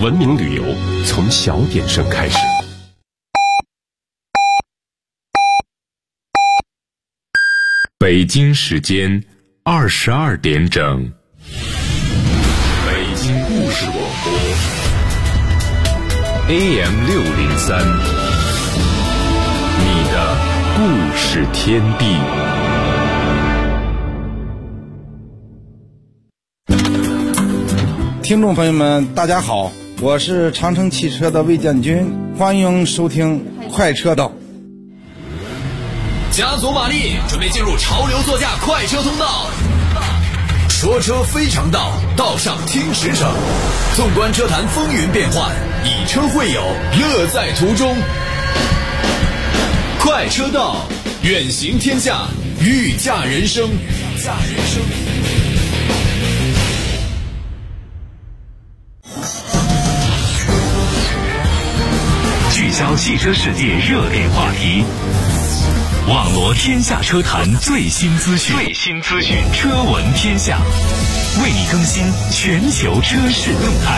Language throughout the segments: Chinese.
文明旅游从小点声开始。北京时间22点整，北京故事广播 AM603，你的故事天地。 听众朋友们大家好，我是长城汽车的魏建军，欢迎收听快车道。 加足马力，准备进入潮流座驾快车通道。说车非常道，道上听实诚。纵观车坛风云变幻，以车会友，乐在途中。快车道，远行天下，御驾人生。 聚焦汽车世界热点话题，网罗天下车坛最新资讯，车闻天下，为你更新全球车市动态。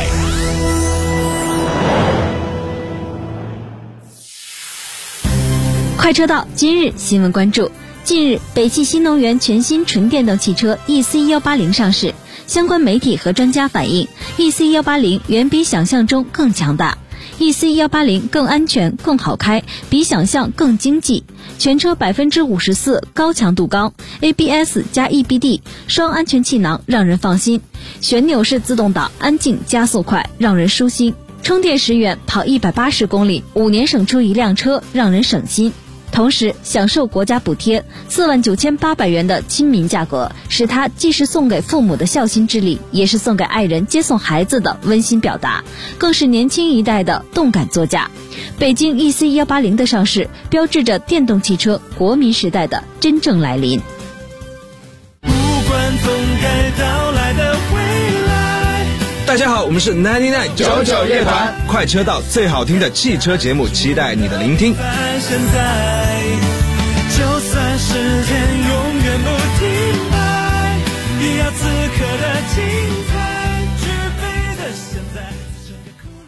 快车道今日新闻关注：近日，北汽新能源全新纯电动汽车 EC180 上市，相关媒体和专家反映 ，EC180 远比想象中更强大。EC180 更安全、更好开，比想象更经济。全车54%高强度钢 ，ABS 加 EBD 双安全气囊，让人放心。旋钮式自动挡，安静加速快，让人舒心。充电10元跑180公里，5年省出一辆车，让人省心。同时享受国家补贴49800元的亲民价格，使它既是送给父母的孝心之礼，也是送给爱人接送孩子的温馨表达，更是年轻一代的动感座驾。北京 EC180 的上市，标志着电动汽车国民时代的真正来临。 不管总该到来的未来。 大家好，我们是99乐团，快车道最好听的汽车节目，期待你的聆听。 现在就算时间永远不停摆，也要此刻的精彩，绝对的现在这个酷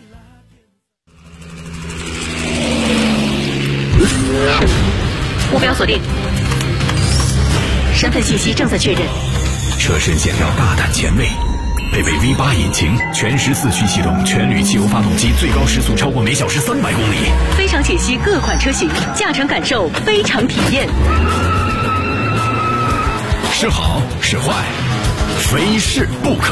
辣。 目标锁定，身份信息正在确认。 车身线条大胆前卫，配备 V8 引擎，全时4驱系统，全铝汽油发动机，最高时速超过每小时300公里。 非常解析各款车型，驾乘感受非常体验。 是好是坏，非试不可。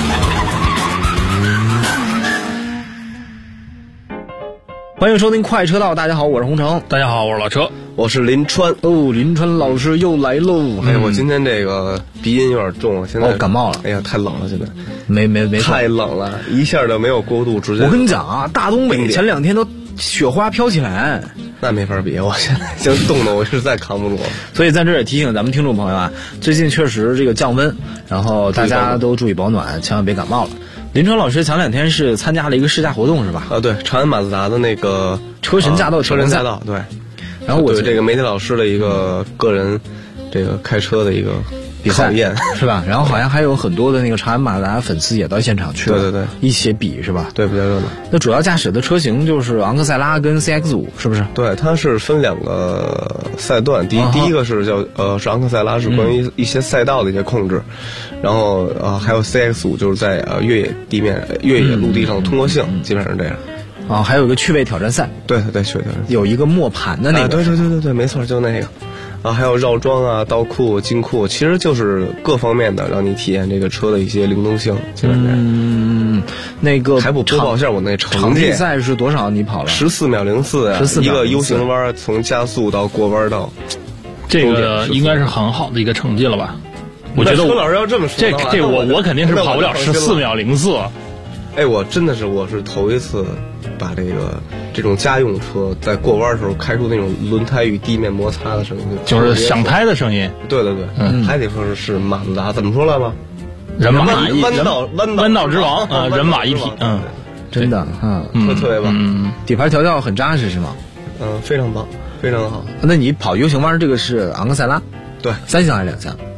欢迎收听快车道，大家好，我是洪城。 大家好，我是老车。 我是林川。 林川老师又来喽。 我今天这个鼻音有点重，现在感冒了。 哎呀，太冷了，现在没太冷了，一下就没有过渡，直接。 我跟你讲啊，大东北前2天都雪花飘起来， 那没法比，我现在已经冻得我实在扛不住了。 所以在这儿也提醒咱们听众朋友啊，最近确实这个降温，然后大家都注意保暖，千万别感冒了。林川老师前2天是参加了一个试驾活动是吧？ 对，长安马自达的那个车神驾到车神驾到，对。 然后我这个媒体老师的一个个人这个开车的一个比赛是吧？然后好像还有很多的那个长安马自达粉丝也到现场去了， 对， 一起比是吧？ 对，比较热闹。 那主要驾驶的车型就是昂克赛拉跟 CX5 是不是？ 对，它是分2个赛段，第一个是叫是昂克赛拉，是关于一些赛道的一些控制，然后还有 CX5 就是在越野地面、越野陆地上通过性，基本上是这样。 还有一个趣味挑战赛， 对，趣味挑战赛有一个磨盘的那个， 对，没错，就那个。还有绕桩啊、倒库、进库，其实就是各方面的让你体验这个车的一些灵动性，基本上。 那个还不播报一下我那成绩？ 场地赛是多少？你跑了 14秒04呀，14秒04，一个 U 型弯从加速到过弯到， 这个应该是很好的一个成绩了吧？我觉得车老师要这么说， 这我肯定是跑不了14秒04。 我真的是我是头一次把这种家用车在过弯的时候开出那种轮胎与地面摩擦的声音， 就是响胎的声音。 对，还得说是马自达，怎么说来吧？ 人马弯道之王啊，人马一体。 真的， 特别棒。 底盘调教很扎实是吗？ 非常棒，非常好。 那你跑 U 型弯这个是昂克赛拉？ 对， 3厢还是2厢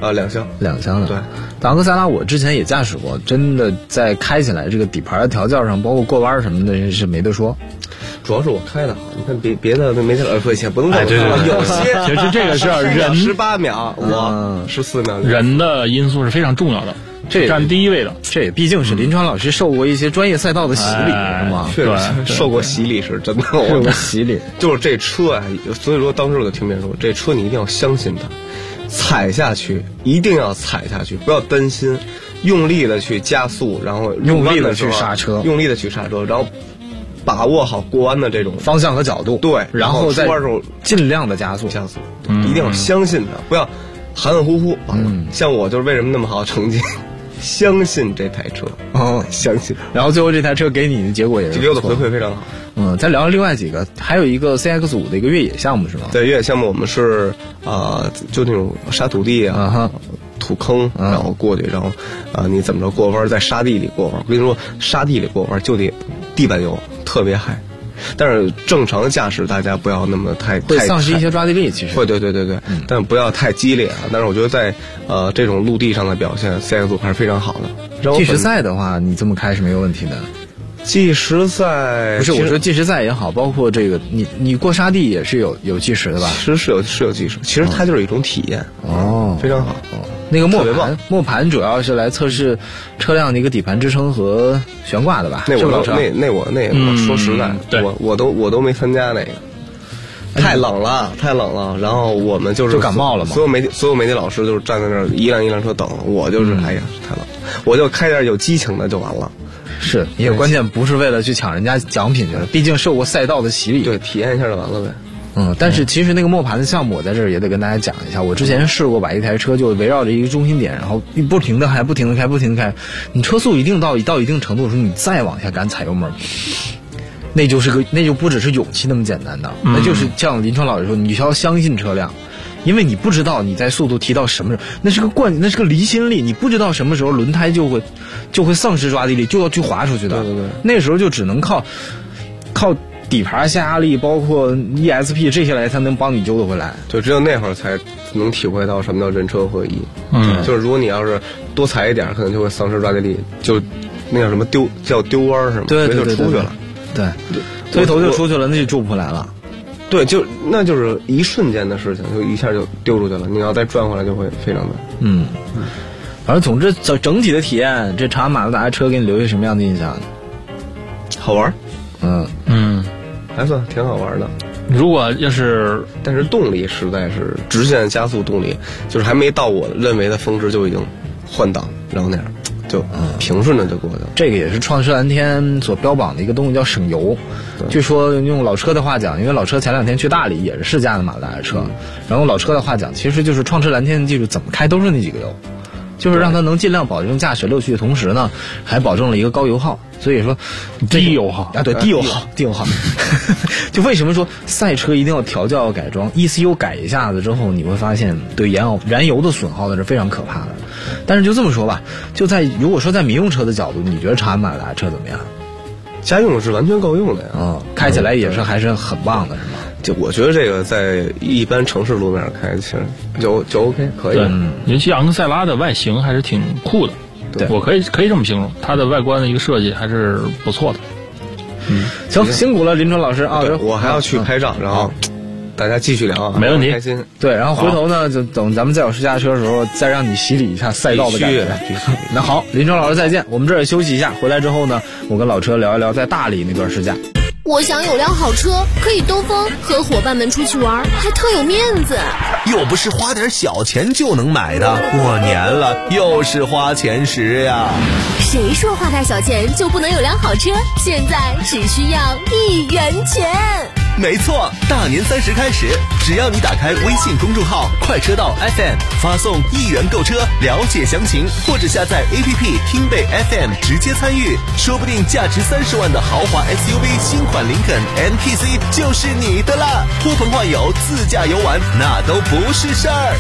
2箱 ，2箱的。 对， 昂克赛拉我之前也驾驶过，真的在开起来这个底盘的调教上，包括过弯什么的是没得说。 主要是我开的好，你看别的没点费钱，不能对， 有些其实这个是人 18秒，我14秒， 人的因素是非常重要的。这占第一位的， 这也毕竟是林川老师受过一些专业赛道的洗礼，是吗？ 确实受过洗礼，是真的。 受过洗礼， 就是这车啊，所以说当时我就听别人说，这车你一定要相信它，踩下去一定要踩下去，不要担心，用力的去加速，然后用力的去刹车， 然后把握好过弯的这种方向和角度， 对， 然后再出弯时候尽量的加速， 一定要相信它，不要含含糊糊。像我就是为什么那么好成绩。相信这台车相信， 然后最后这台车给你的结果也是给我的回馈非常好。 再聊聊另外几个，还有一个 CX5的一个越野项目是吗？ 对，越野项目我们是就那种沙土地土坑，然后过去，然后你怎么着过弯，在沙地里过弯。我跟你说，沙地里过弯就得地板油，特别嗨。但是正常的驾驶，大家不要那么太丧失一些抓地力，其实会，对，但不要太激烈啊。但是我觉得在这种陆地上的表现 ，CX5 还是非常好的。 计时赛的话，你这么开是没有问题的。 计时赛不是我说计时赛也好，包括这个你过沙地也是有计时的吧？ 其实是有计时，其实它就是一种体验非常好。 那个磨盘主要是来测试车辆的一个底盘支撑和悬挂的吧？ 那我说实在，我都没参加那个。太冷了。然后我们就感冒了嘛。 所有媒体老师就是站在那儿一辆车等，我就是太冷，我就开点有激情的就完了。 是，也关键不是为了去抢人家奖品去了，毕竟受过赛道的洗礼。 对，体验一下就完了呗。 但是其实那个磨盘的项目，我在这儿也得跟大家讲一下。我之前试过把一台车就围绕着一个中心点，然后不停的开，你车速一定到一定程度的时候，你再往下敢踩油门，那就不只是勇气那么简单的，那就是像林川老师说，你需要相信车辆。因为你不知道你在速度提到什么时候，那是个离心力，你不知道什么时候轮胎就会丧失抓地力，就要去滑出去的。 对， 那时候就只能靠底盘下压力，包括 ESP 这些来才能帮你揪得回来。 就只有那会儿才能体会到什么叫人车合一。就是如果你要是多踩一点，可能就会丧失抓地力，就那叫什么丢弯是吗？ 对， 就出去了。 对，推头就出去了，那就救不回来了。 对，那就是一瞬间的事情，就一下就丢出去了。你要再转回来，就会非常难。 反正总之整体的体验，这长安马自达车给你留下什么样的印象？ 好玩。 还算挺好玩的。 如果要是， 但是动力实在是直线加速动力，就是还没到我认为的峰值就已经换挡，然后那样就平顺着就过去了。 这个也是创世蓝天所标榜的一个东西，叫省油。据说用老车的话讲，因为老车前2天去大理也是试驾的马自达的车，然后老车的话讲，其实就是创世蓝天的技术怎么开都是那几个油，就是让它能尽量保证驾驶乐趣的同时呢，还保证了一个高油耗。所以说低油耗对，低油耗。就为什么说赛车一定要调教改装 ECU 改一下子之后，你会发现对燃油的损耗那是非常可怕的。但是就这么说吧，如果说在民用车的角度，你觉得长安马自达车怎么样？ 家用是完全够用的呀。 开起来也是还是很棒的，是吗？ 就我觉得这个在一般城市路面开其实就 OK 可以。 尤其昂克赛拉的外形还是挺酷的。 对， 我可以这么形容，它的外观的一个设计还是不错的。 行，辛苦了林川老师啊！ 我还要去拍照，然后大家继续聊啊， 没问题， 开心。 对，然后回头呢，就等咱们再有试驾车的时候，再让你洗礼一下赛道的感觉。那好，林川老师再见，我们这儿休息一下，回来之后呢，我跟老车聊一聊在大理那段试驾。 我想有辆好车，可以兜风，和伙伴们出去玩，还特有面子。 又不是花点小钱就能买的，过年了又是花钱时呀。 谁说花点小钱就不能有辆好车？现在只需要1元钱。 没错，大年30开始，只要你打开微信公众号快车道 FM， 发送1元购车了解详情，或者下载 APP 听贝 FM 直接参与，说不定价值30万的豪华 SUV 新款林肯 MPC 就是你的啦！呼朋唤友自驾游玩那都不是事儿。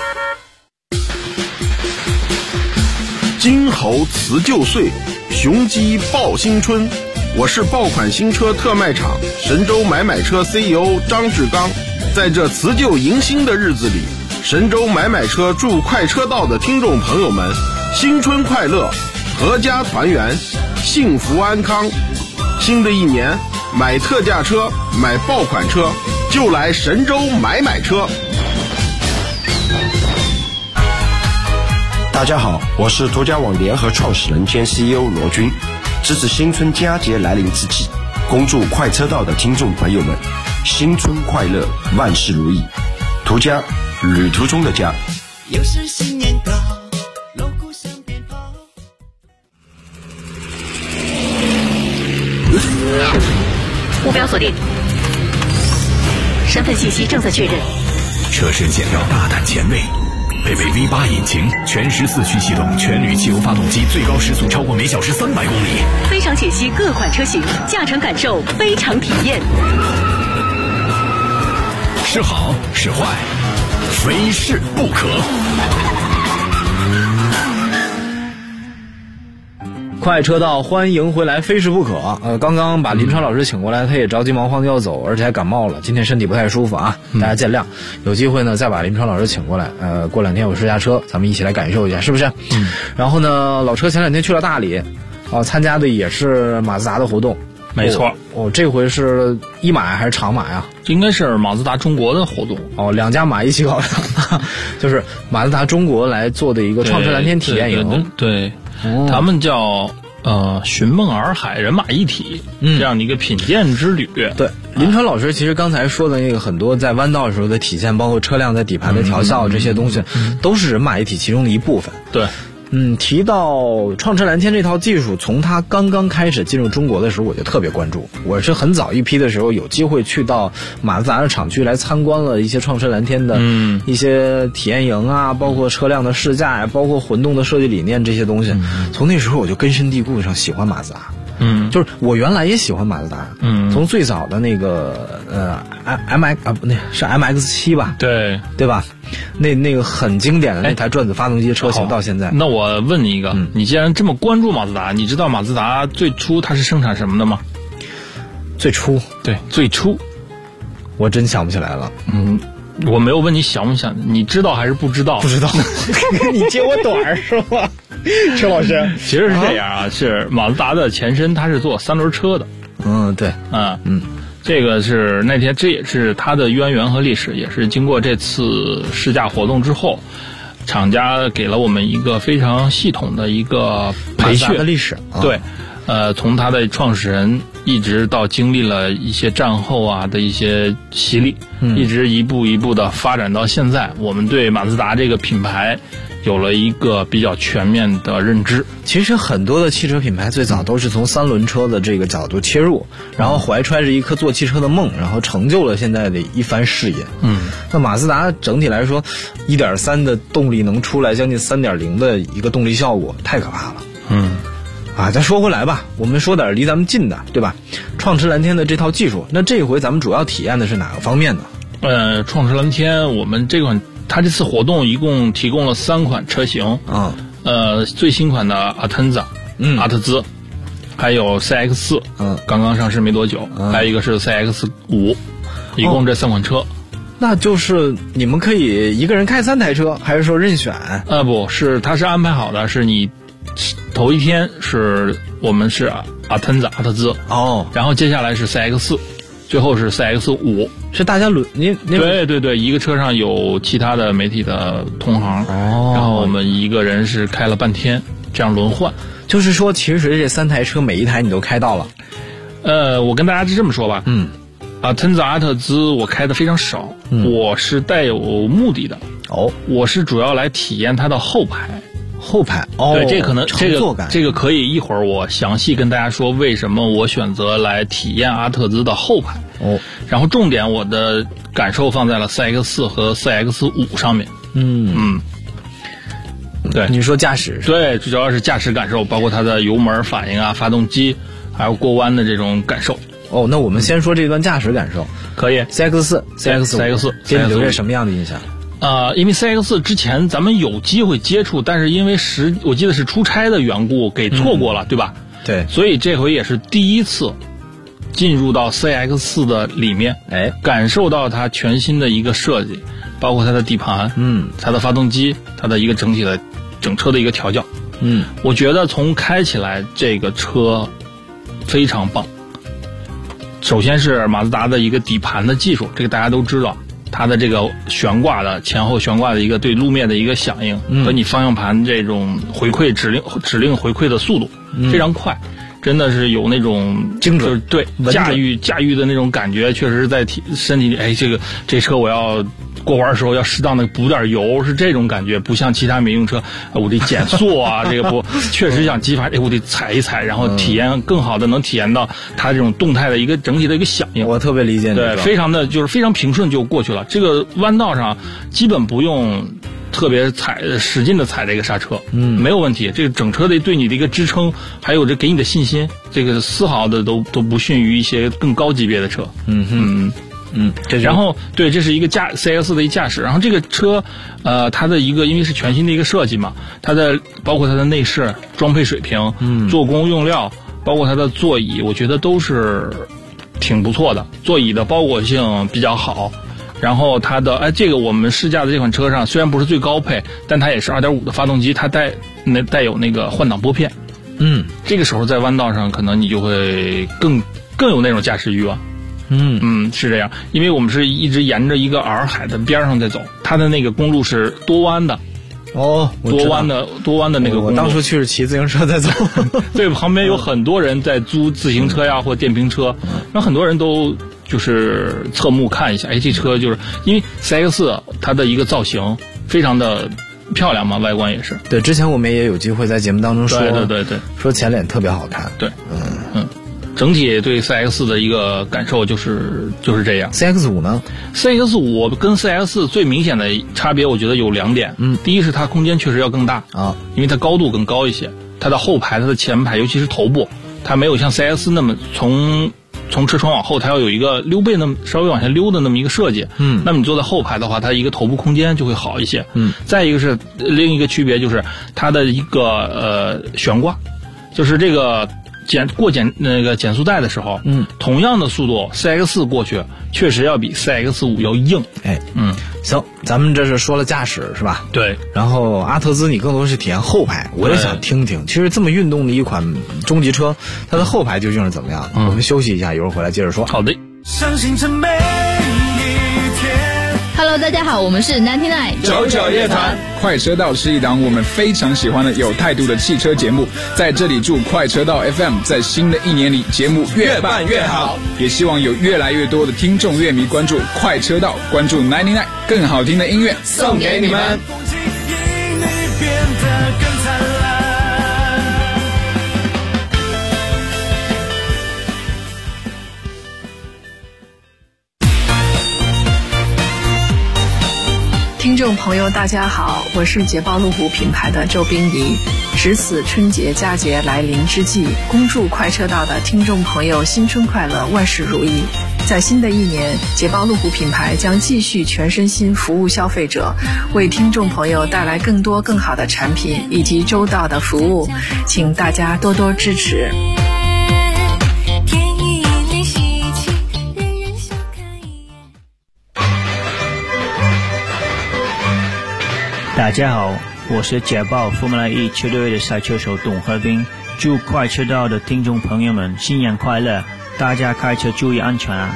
金猴辞旧岁，雄鸡报新春。我是爆款新车特卖场神州买车 CEO 张志刚，在这辞旧迎新的日子里， 神州买买车祝快车道的听众朋友们新春快乐，阖家团圆，幸福安康。新的一年，买特价车，买爆款车，就来神州买买车。 大家好，我是途家网联合创始人兼 CEO 罗军。值此新春佳节来临之际，恭祝快车道的听众朋友们新春快乐，万事如意。途家，旅途中的家。 又是新年到，锣鼓响鞭炮。 目标锁定，身份信息正在确认。 车身线条大胆前卫，配备 V8 引擎，全时4驱系统，全铝汽油发动机，最高时速超过每小时300公里。 非常解析各款车型，驾乘感受，非常体验。 是好是坏，非试不可。 快车道，欢迎回来，非试不可。刚刚把林川老师请过来，他也着急忙慌的要走，而且还感冒了，今天身体不太舒服啊，大家见谅。有机会呢，再把林川老师请过来。过2天有试驾车，咱们一起来感受一下，是不是？然后呢，老车前2天去了大理，参加的也是马自达的活动。 没错， 这回是一马还是长马呀？ 这应该是马自达中国的活动。 2家马一起搞的，就是马自达中国来做的一个创车蓝天体验营。 对，他们叫寻梦洱海，人马一体，这样的一个品鉴之旅。 对，林川老师其实刚才说的那个很多在弯道时候的体现，包括车辆在底盘的调校这些东西，都是人马一体其中的一部分。 对。 提到创车蓝天这套技术，从它刚刚开始进入中国的时候，我就特别关注。我是很早一批的时候有机会去到马自达的厂区来参观了一些创车蓝天的一些体验营啊，包括车辆的试驾呀，包括混动的设计理念这些东西。从那时候我就根深蒂固上喜欢马自达。就是我原来也喜欢马自达。从最早的那个是 MX-7 吧？对吧？那个很经典的那台转子发动机车型到现在。 那我问你一个，你既然这么关注马自达，你知道马自达最初它是生产什么的吗？ 最初，我真想不起来了。 我没有问你想不想，你知道还是不知道？ 不知道。你接我短儿是吧？车老师， 其实是这样啊，是马自达的前身，它是做3轮车的。 对， 这个是那天，这也是它的渊源和历史，也是经过这次试驾活动之后，厂家给了我们一个非常系统的一个培训的历史。 对，从它的创始人一直到经历了一些战后啊的一些洗礼，一直一步一步的发展到现在，我们对马自达这个品牌有了一个比较全面的认知。 其实很多的汽车品牌最早都是从3轮车的这个角度切入，然后怀揣着一颗做汽车的梦，然后成就了现在的一番事业。那马自达整体来说 1.3 的动力能出来将近 3.0 的一个动力效果，太可怕了。再说回来吧，我们说点离咱们近的，对吧？创驰蓝天的这套技术，那这回咱们主要体验的是哪个方面呢？ 创驰蓝天，我们它这次活动一共提供了3款车型。最新款的阿特兹，还有 CX4，刚刚上市没多久，还有一个是 CX5，一共这3款车。 那就是你们可以一个人开3台车，还是说任选？ 不是，它是安排好的，是你头一天我们是阿特兹，然后接下来是 CX4， 最后是 CX5， 是大家轮对，一个车上有其他的媒体的同行，然后我们一个人是开了半天，这样轮换。 就是说，其实这3台车每一台你都开到了。 我跟大家是这么说吧，阿特兹我开的非常少，我是带有目的的。我是主要来体验它的后排。对，这个可以一会儿我详细跟大家说为什么我选择来体验阿特兹的后排。然后重点我的感受放在了 CX4 和 CX5 上面。对， 你说驾驶？ 对，主要是驾驶感受，包括它的油门反应啊、发动机，还有过弯的这种感受。 那我们先说这段驾驶感受。 可以。 CX4 给你留下什么样的印象？ 因为 CX4 之前咱们有机会接触，但是因为我记得是出差的缘故给错过了，对吧？ 对。 所以这回也是第一次进入到 CX4 的里面，感受到它全新的一个设计， 包括它的底盘，它的发动机，它的一个整体的整车的一个调教，我觉得从开起来这个车非常棒。首先是马自达的一个底盘的技术，这个大家都知道，它的这个悬挂的前后悬挂的一个对路面的一个响应，和你方向盘这种回馈指令回馈的速度非常快，真的是有那种精准， 对驾驭的那种感觉，确实是在身体里，哎，这车我要过弯的时候要适当的补点油，是这种感觉，不像其他民用车，我得减速啊，这个不，确实想激发，我得踩一踩，然后体验更好的能体验到它这种动态的一个整体的一个响应。 我特别理解你， 对，非常的就是非常平顺就过去了。这个弯道上基本不用特别使劲的踩这个刹车，没有问题。这个整车的对你的一个支撑，还有这给你的信心，这个丝毫的都不逊于一些更高级别的车。然后对，这是一个CX 的一驾驶。然后这个车，它的一个因为是全新的一个设计嘛，它的包括它的内饰、装配水平、做工用料，包括它的座椅，我觉得都是挺不错的。座椅的包裹性比较好。然后它的这个我们试驾的这款车上虽然不是最高配，但它也是 2.5 的发动机，它带有那个换挡拨片。这个时候在弯道上可能你就会更有那种驾驶欲望。是这样，因为我们是一直沿着一个洱海的边上在走，它的那个公路是多弯的。多弯的那个公路。 我当初去是骑自行车在走。 对，旁边有很多人在租自行车呀或电瓶车，然后很多人都就是侧目看一下，这车就是因为 CX 它的一个造型非常的漂亮嘛，外观也是。 对，之前我们也有机会在节目当中说， 对， 说前脸特别好看。 对，整体对 CX 的一个感受就是这样。 CX5 呢 ？CX5 跟 CX 最明显的差别，我觉得有2点。第一是它空间确实要更大啊，因为它高度更高一些，它的后排、它的前排，尤其是头部，它没有像 CX 那么从车窗往后，它要有一个溜背那么稍微往下溜的那么一个设计。那么你坐在后排的话，它一个头部空间就会好一些。再一个是另一个区别就是它的一个悬挂，就是这个减速带的时候，同样的速度 CX4 过去确实要比 CX5 要硬。 行，咱们这是说了驾驶是吧？ 对。 然后阿特兹你更多是体验后排，我也想听听，其实这么运动的一款中级车，它的后排究竟是怎么样？我们休息一下，一会儿回来接着说。 好的。 相信这每一天。 Hello， 大家好，我们是99 99乐团。快车道是一档我们非常喜欢的有态度的汽车节目，在这里祝快车道 FM 在新的一年里节目越办越好，也希望有越来越多的听众乐迷关注快车道，关注99更好听的音乐送给你们。 听众朋友大家好，我是捷豹路虎品牌的周冰怡。值此春节佳节来临之际，恭祝快车道的听众朋友新春快乐，万事如意。在新的一年，捷豹路虎品牌将继续全身心服务消费者，为听众朋友带来更多更好的产品以及周到的服务，请大家多多支持。 大家好，我是捷豹Formula E 车队的赛车手董和斌，祝快车道的听众朋友们新年快乐，大家开车注意安全啊！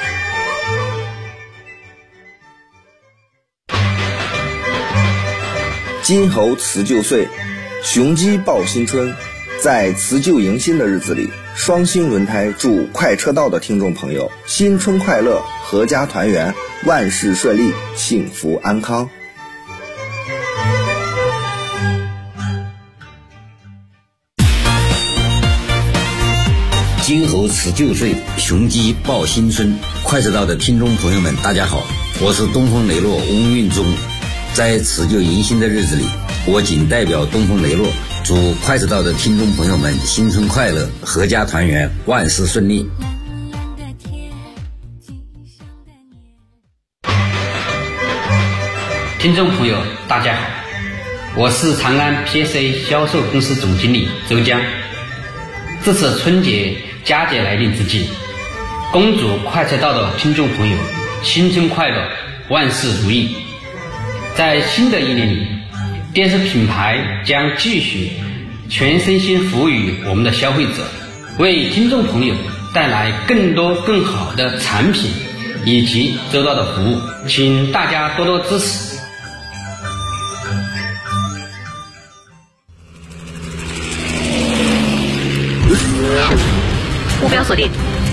金猴辞旧岁，雄鸡报新春。在辞旧迎新的日子里，双星轮胎祝快车道的听众朋友新春快乐，阖家团圆，万事顺利，幸福安康。 金猴辞旧岁，雄鸡报新春。快车道的听众朋友们大家好，我是东风雷诺翁运忠。在辞旧迎新的日子里，我谨代表东风雷诺祝快车道的听众朋友们新春快乐，阖家团圆，万事顺利。 听众朋友大家好，我是长安 PSA 销售公司总经理周江。这次春节佳节来临之际，恭祝快车道的听众朋友新春快乐，万事如意。 在新的一年里，电视品牌将继续全身心服务于我们的消费者，为听众朋友带来更多更好的产品以及周到的服务，请大家多多支持。 目标锁定，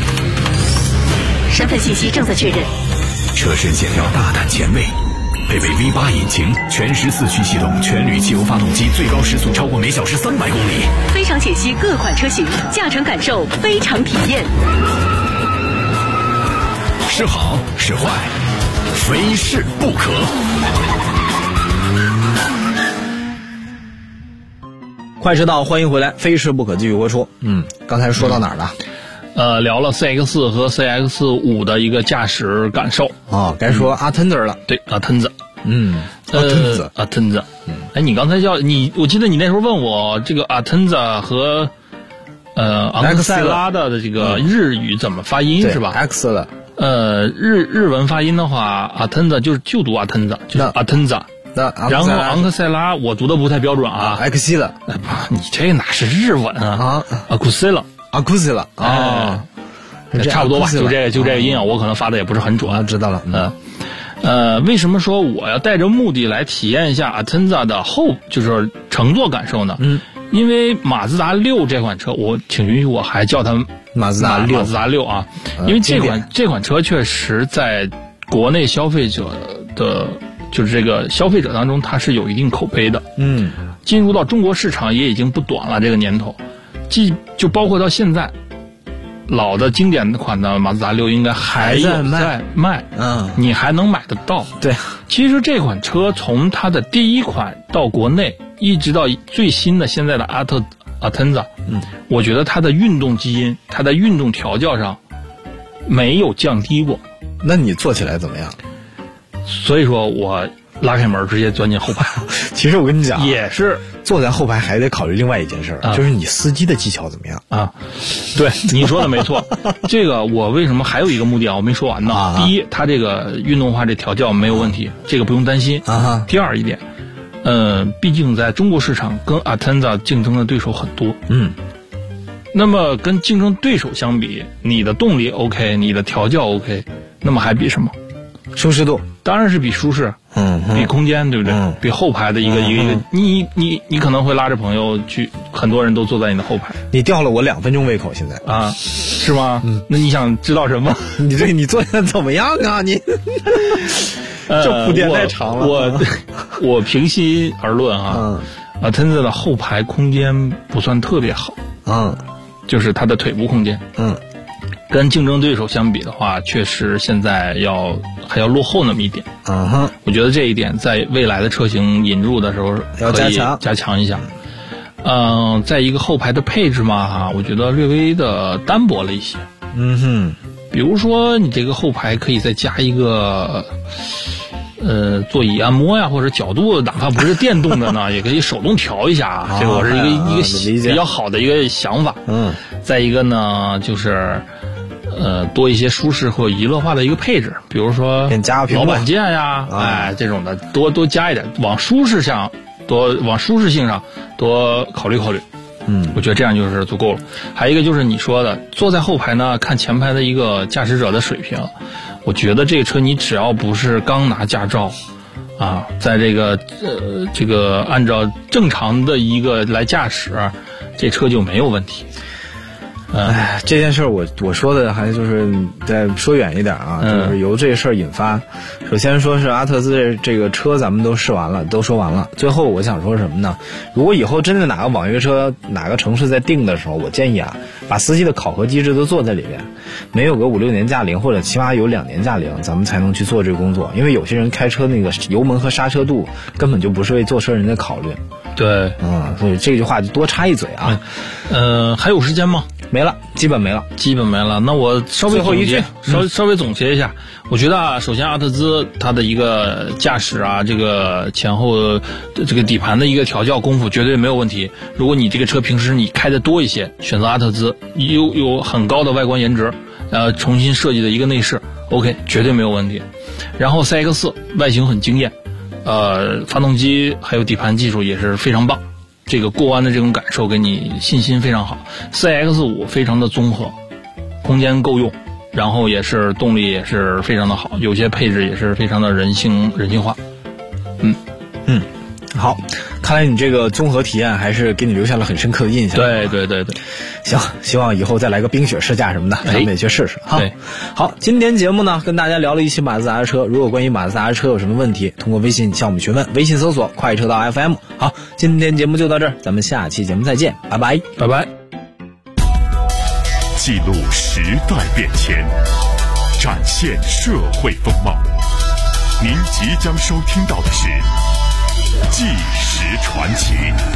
身份信息正在确认。 车身线条大胆前卫，配备 V8 引擎，全时4驱系统，全铝汽油发动机，最高时速超过每小时300公里。 非常解析各款车型，驾乘感受非常体验。 是好是坏，非试不可。 快车道，欢迎回来，非试不可继续播出。刚才说到哪儿了？ 聊了 CX 和 CX5 的一个驾驶感受啊，该说阿腾子了。 对，阿腾子。阿腾子。哎，你刚才我记得你那时候问我这个阿腾子和昂克赛拉的这个日语怎么发音是吧 ？X 了。 日文发音的话，阿腾子就读阿腾子，就是阿腾子。然后昂克赛拉我读的不太标准啊 ，X 了。 你这哪是日文啊？阿库塞了。 阿库西了啊， 差不多吧，就这个音啊，我可能发的也不是很准。 知道了。 为什么说我要带着目的来体验一下阿腾子的就是乘坐感受呢？因为马自达6这款车，我请允许我还叫它马自达 6啊，因为这款车确实在国内消费者的，就是这个消费者当中，它是有一定口碑的。进入到中国市场也已经不短了，这个年头。就包括到现在，老的经典款的马自达6应该还在卖，你还能买得到。 对， 其实这款车从它的第一款到国内，一直到最新的现在的阿腾子，我觉得它的运动基因，它在运动调教上没有降低过。 那你坐起来怎么样？ 所以说我拉开门直接钻进后排。 其实我跟你讲， 也是坐在后排还得考虑另外一件事就是你司机的技巧怎么样啊？对，你说的没错。这个我为什么还有一个目的我没说完呢？第一，它这个运动化这调教没有问题，这个不用担心。第二一点，毕竟在中国市场跟阿腾子竞争的对手很多。那么跟竞争对手相比，你的动力 OK， 你的调教 OK， 那么还比什么？ 舒适度当然是比舒适，比空间，对不对？比后排的一个，你可能会拉着朋友去，很多人都坐在你的后排。 你吊了我2分钟胃口，现在啊，是吗？那你想知道什么？ 你坐的怎么样啊？你这铺垫太长了。 我平心而论啊，腾子的后排空间不算特别好，就是它的腿部空间，跟竞争对手相比的话，确实现在还要落后那么一点。我觉得这一点在未来的车型引入的时候要加强一下。在一个后排的配置嘛，我觉得略微的单薄了一些。比如说你这个后排可以再加一个座椅按摩呀，或者角度哪怕不是电动的呢，也可以手动调一下。这个我是一个比较好的一个想法。再一个呢，就是多一些舒适或娱乐化的一个配置，比如说老板键呀，这种的多加一点，往舒适性上多考虑考虑。我觉得这样就是足够了。还有一个就是你说的，坐在后排呢，看前排的一个驾驶者的水平。我觉得这个车你只要不是刚拿驾照啊，在这个按照正常的一个来驾驶，这车就没有问题。 这件事我说的还就是再说远一点啊，就是由这事儿引发。首先说是阿特兹这个车咱们都说完了，最后我想说什么呢？如果以后真的哪个网约车哪个城市在定的时候，我建议把司机的考核机制都做在里边，没有个5-6年驾龄，或者起码有2年驾龄，咱们才能去做这个工作。因为有些人开车那个油门和刹车度根本就不是为坐车人的考虑。 对， 所以这句话就多插一嘴啊。 还有时间吗？ 没了，基本没了。 那我稍微总结一下。我觉得首先阿特兹它的一个驾驶这个前后这个底盘的一个调教功夫绝对没有问题。如果你这个车平时你开的多一些，选择阿特兹，有很高的外观颜值，重新设计的一个内饰 ，OK， 绝对没有问题。然后 CX 外形很惊艳， 发动机还有底盘技术也是非常棒，这个过弯的这种感受给你信心非常好。CX-5非常的综合，空间够用，然后也是动力也是非常的好，有些配置也是非常的人性化。 好，看来你这个综合体验还是给你留下了很深刻的印象。 对， 行，希望以后再来个冰雪试驾什么的，咱们也去试试哈。 对， 好，今天节目呢跟大家聊了一期马自达的车，如果关于马自达的车有什么问题，通过微信向我们询问，微信搜索快车道 FM。好，今天节目就到这儿，咱们下期节目再见，拜拜， 拜拜。 记录时代变迁，展现社会风貌。您即将收听到的是纪实传奇。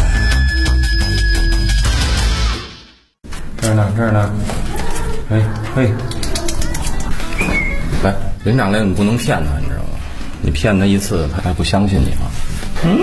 这儿呢，嘿，来，连长来，你不能骗他，你知道吗？你骗他一次，他还不相信你吗？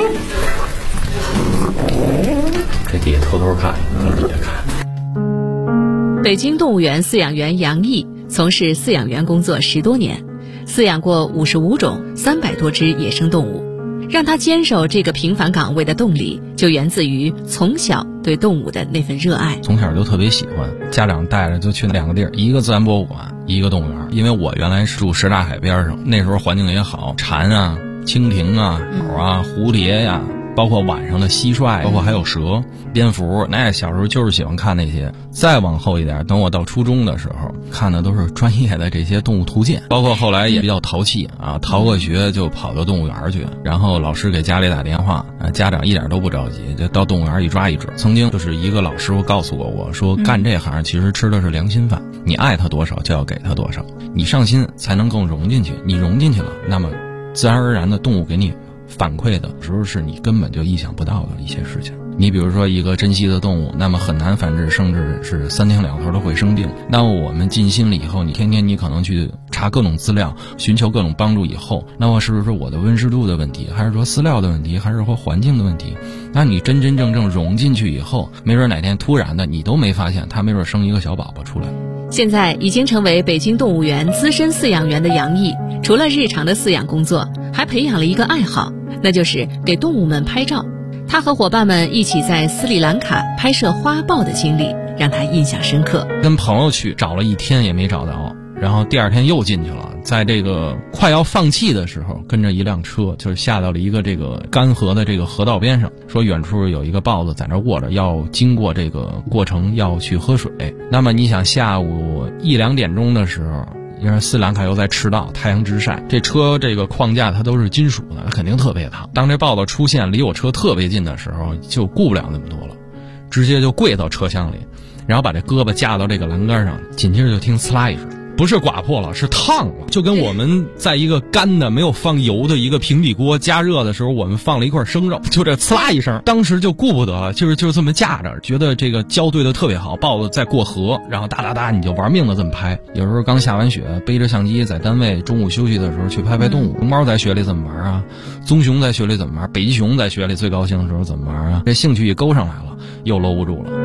这底下偷偷看，从底下看。 北京动物园饲养员杨毅从事饲养员工作10多年，饲养过55种300多只野生动物。让他坚守这个平凡岗位的动力，就源自于从小对动物的那份热爱。 从小就特别喜欢，家长带着就去2个地儿，一个自然博物馆，一个动物园。因为我原来是住什刹海边上，那时候环境也好，蝉啊、蜻蜓啊、鸟啊、蝴蝶呀，包括晚上的蟋蟀，包括还有蛇、蝙蝠，那小时候就是喜欢看那些。再往后一点，等我到初中的时候，看的都是专业的这些动物图鉴，包括后来也比较淘气啊，逃过学就跑到动物园去，然后老师给家里打电话，家长一点都不着急，就到动物园一抓一准。曾经就是一个老师傅告诉过我说，干这行其实吃的是良心饭，你爱他多少就要给他多少，你上心才能更融进去，你融进去了，那么自然而然的动物给你反馈的时候是你根本就意想不到的一些事情。你比如说一个珍稀的动物，那么很难繁殖，甚至是3天2头都会生病。那么我们尽心了以后，你天天你可能去查各种资料，寻求各种帮助以后，那么是不是我的温湿度的问题，还是说饲料的问题，还是说环境的问题？那你真真正正融进去以后，没准哪天突然的你都没发现，它没准生一个小宝宝出来。 现在已经成为北京动物园资深饲养员的杨毅，除了日常的饲养工作，还培养了一个爱好，那就是给动物们拍照。他和伙伴们一起在斯里兰卡拍摄花豹的经历让他印象深刻。 跟朋友去找了1天也没找到，然后第2天又进去了，在这个快要放弃的时候，跟着一辆车就是下到了一个这个干涸的这个河道边上，说远处有一个豹子在那卧着，要经过这个过程要去喝水。那么你想下午1、2点钟的时候，因为斯里兰卡又在赤道，太阳直晒，这车这个框架它都是金属的，肯定特别烫。当这豹子出现离我车特别近的时候，就顾不了那么多了，直接就跪到车厢里，然后把这胳膊架到这个栏杆上，紧接着就听呲啦一声，不是刮破了，是烫了，就跟我们在一个干的没有放油的一个平底锅加热的时候，我们放了一块生肉，就这呲啦一声，当时就顾不得了，就是这么架着，觉得这个胶对的特别好，豹子在过河，然后哒哒哒你就玩命的这么拍。有时候刚下完雪，背着相机在单位中午休息的时候去拍动物。熊猫在雪里怎么玩啊？棕熊在雪里怎么玩？北极熊在雪里最高兴的时候怎么玩啊？这兴趣一勾上来了，又搂不住了。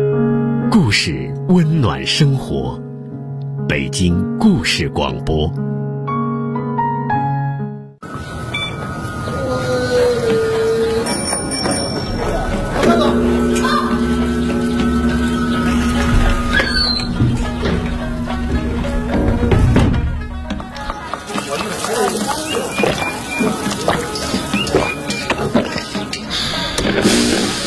故事温暖生活，北京故事广播。